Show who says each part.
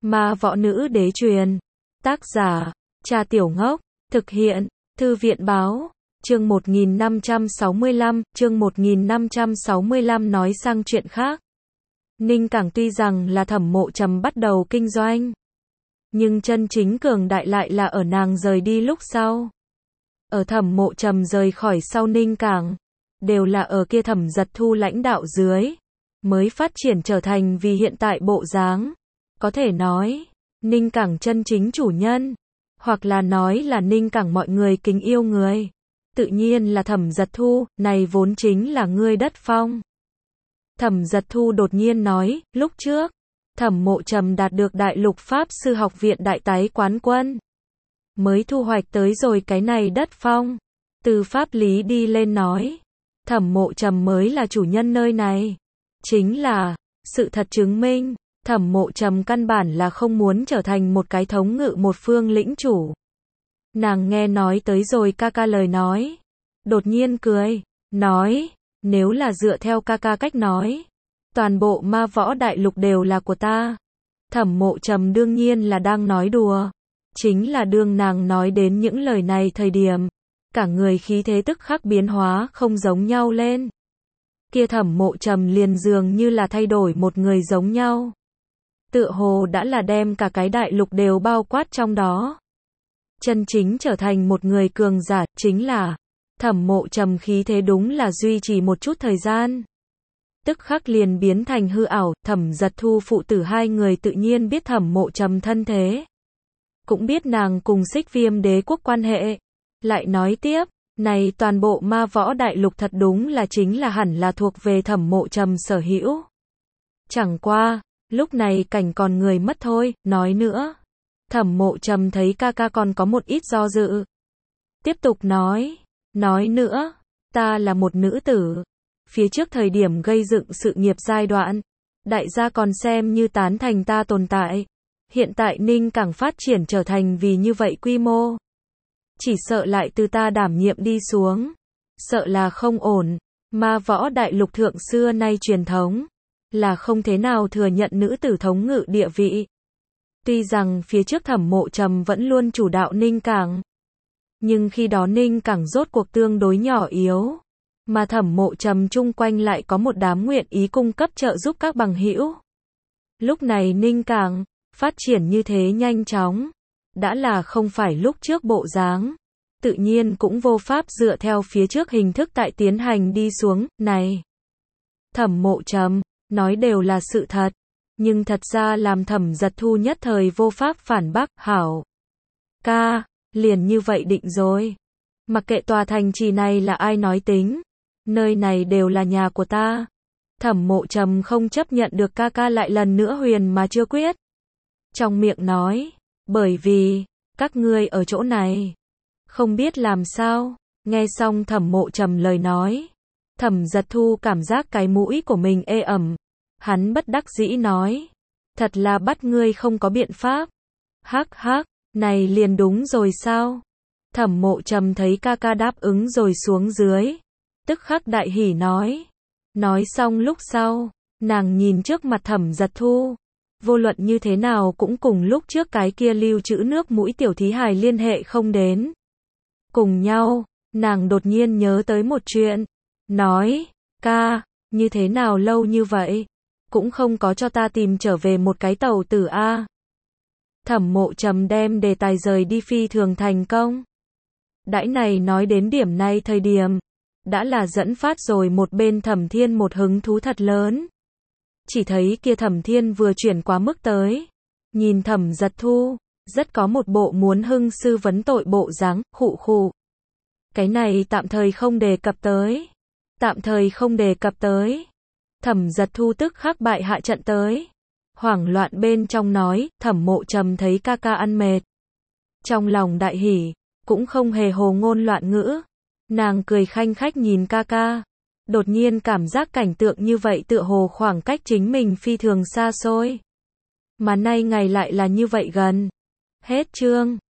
Speaker 1: Ma võ nữ đế truyền. Tác giả, Cha Tiểu Ngốc. Thực hiện, Thư viện báo. Chương 1565 nói sang chuyện khác. Ninh Cảng tuy rằng là Thẩm Mộ Trầm bắt đầu kinh doanh, nhưng chân chính cường đại lại là ở nàng rời đi lúc sau. Ở Thẩm Mộ Trầm rời khỏi sau, Ninh Cảng đều là ở kia Thẩm Giật Thu lãnh đạo dưới mới phát triển trở thành vì hiện tại bộ dáng. Có thể nói, Ninh Cảng chân chính chủ nhân, hoặc là nói là Ninh Cảng mọi người kính yêu người, tự nhiên là Thẩm Giật Thu, này vốn chính là ngươi đất phong. Thẩm Giật Thu đột nhiên nói, lúc trước, Thẩm Mộ Trầm đạt được Đại Lục Pháp Sư Học viện đại tái quán quân, mới thu hoạch tới rồi cái này đất phong. Từ pháp lý đi lên nói, Thẩm Mộ Trầm mới là chủ nhân nơi này. Chính là, sự thật chứng minh, Thẩm Mộ Trầm căn bản là không muốn trở thành một cái thống ngự một phương lĩnh chủ. Nàng nghe nói tới rồi ca ca lời nói, đột nhiên cười, nói, nếu là dựa theo ca ca cách nói, toàn bộ ma võ đại lục đều là của ta. Thẩm Mộ Trầm đương nhiên là đang nói đùa. Chính là đương nàng nói đến những lời này thời điểm, cả người khí thế tức khắc biến hóa không giống nhau lên. Kia Thẩm Mộ Trầm liền dường như là thay đổi một người giống nhau. Tựa hồ đã là đem cả cái đại lục đều bao quát trong đó. Chân chính trở thành một người cường giả, chính là Thẩm Mộ Trầm khí thế đúng là duy trì một chút thời gian, tức khắc liền biến thành hư ảo. Thẩm Giật Thu phụ tử hai người tự nhiên biết Thẩm Mộ Trầm thân thế, cũng biết nàng cùng Xích Viêm đế quốc quan hệ. Lại nói tiếp, này toàn bộ ma võ đại lục thật đúng là chính là hẳn là thuộc về Thẩm Mộ Trầm sở hữu. Chẳng qua, lúc này cảnh còn người mất thôi. Nói nữa, Thẩm Mộ Trầm thấy ca ca còn có một ít do dự, tiếp tục nói nữa, ta là một nữ tử, phía trước thời điểm gây dựng sự nghiệp giai đoạn, đại gia còn xem như tán thành ta tồn tại. Hiện tại Ninh Cảng phát triển trở thành vì như vậy quy mô, chỉ sợ lại từ ta đảm nhiệm đi xuống, sợ là không ổn. Ma võ đại lục thượng xưa nay truyền thống là không thế nào thừa nhận nữ tử thống ngự địa vị. Tuy rằng phía trước Thẩm Mộ Trầm vẫn luôn chủ đạo Ninh Cảng, nhưng khi đó Ninh Cảng rốt cuộc tương đối nhỏ yếu, mà Thẩm Mộ Trầm chung quanh lại có một đám nguyện ý cung cấp trợ giúp các bằng hữu. Lúc này Ninh Cảng phát triển như thế nhanh chóng, đã là không phải lúc trước bộ dáng, tự nhiên cũng vô pháp dựa theo phía trước hình thức tại tiến hành đi xuống. Này, Thẩm Mộ Trầm nói đều là sự thật, nhưng thật ra làm Thẩm Giật Thu nhất thời vô pháp phản bác. Hảo ca, liền như vậy định rồi, mặc kệ tòa thành trì này là ai nói tính, nơi này đều là nhà của ta. Thẩm Mộ Trầm không chấp nhận được ca ca lại lần nữa huyền mà chưa quyết, trong miệng nói, bởi vì các ngươi ở chỗ này không biết làm sao. Nghe xong Thẩm Mộ Trầm lời nói, Thẩm Giật Thu cảm giác cái mũi của mình ê ẩm, hắn bất đắc dĩ nói, thật là bắt ngươi không có biện pháp. Hắc hắc, này liền đúng rồi sao? Thẩm Mộ Trầm thấy ca ca đáp ứng rồi xuống dưới, tức khắc đại hỉ nói xong lúc sau, nàng nhìn trước mặt Thẩm Giật Thu, vô luận như thế nào cũng cùng lúc trước cái kia lưu trữ nước mũi tiểu thí hài liên hệ không đến cùng nhau. Nàng đột nhiên nhớ tới một chuyện, nói, ca, như thế nào lâu như vậy cũng không có cho ta tìm trở về một cái tàu tử a. Thẩm Mộ Trầm đem đề tài rời đi phi thường thành công. Đãi này nói đến điểm này thời điểm, đã là dẫn phát rồi một bên Thẩm Thiên một hứng thú thật lớn. Chỉ thấy kia Thẩm Thiên vừa chuyển quá mức tới, nhìn Thẩm Giật Thu, rất có một bộ muốn hưng sư vấn tội bộ dáng. Khụ khụ, cái này tạm thời không đề cập tới. Thẩm Giật Thu tức khắc bại hạ trận tới, hoảng loạn bên trong nói, Thẩm Mộ Trầm thấy ca ca ăn mệt, trong lòng đại hỉ, cũng không hề hồ ngôn loạn ngữ. Nàng cười khanh khách nhìn ca ca, đột nhiên cảm giác cảnh tượng như vậy tựa hồ khoảng cách chính mình phi thường xa xôi, mà nay ngày lại là như vậy gần. Hết chương.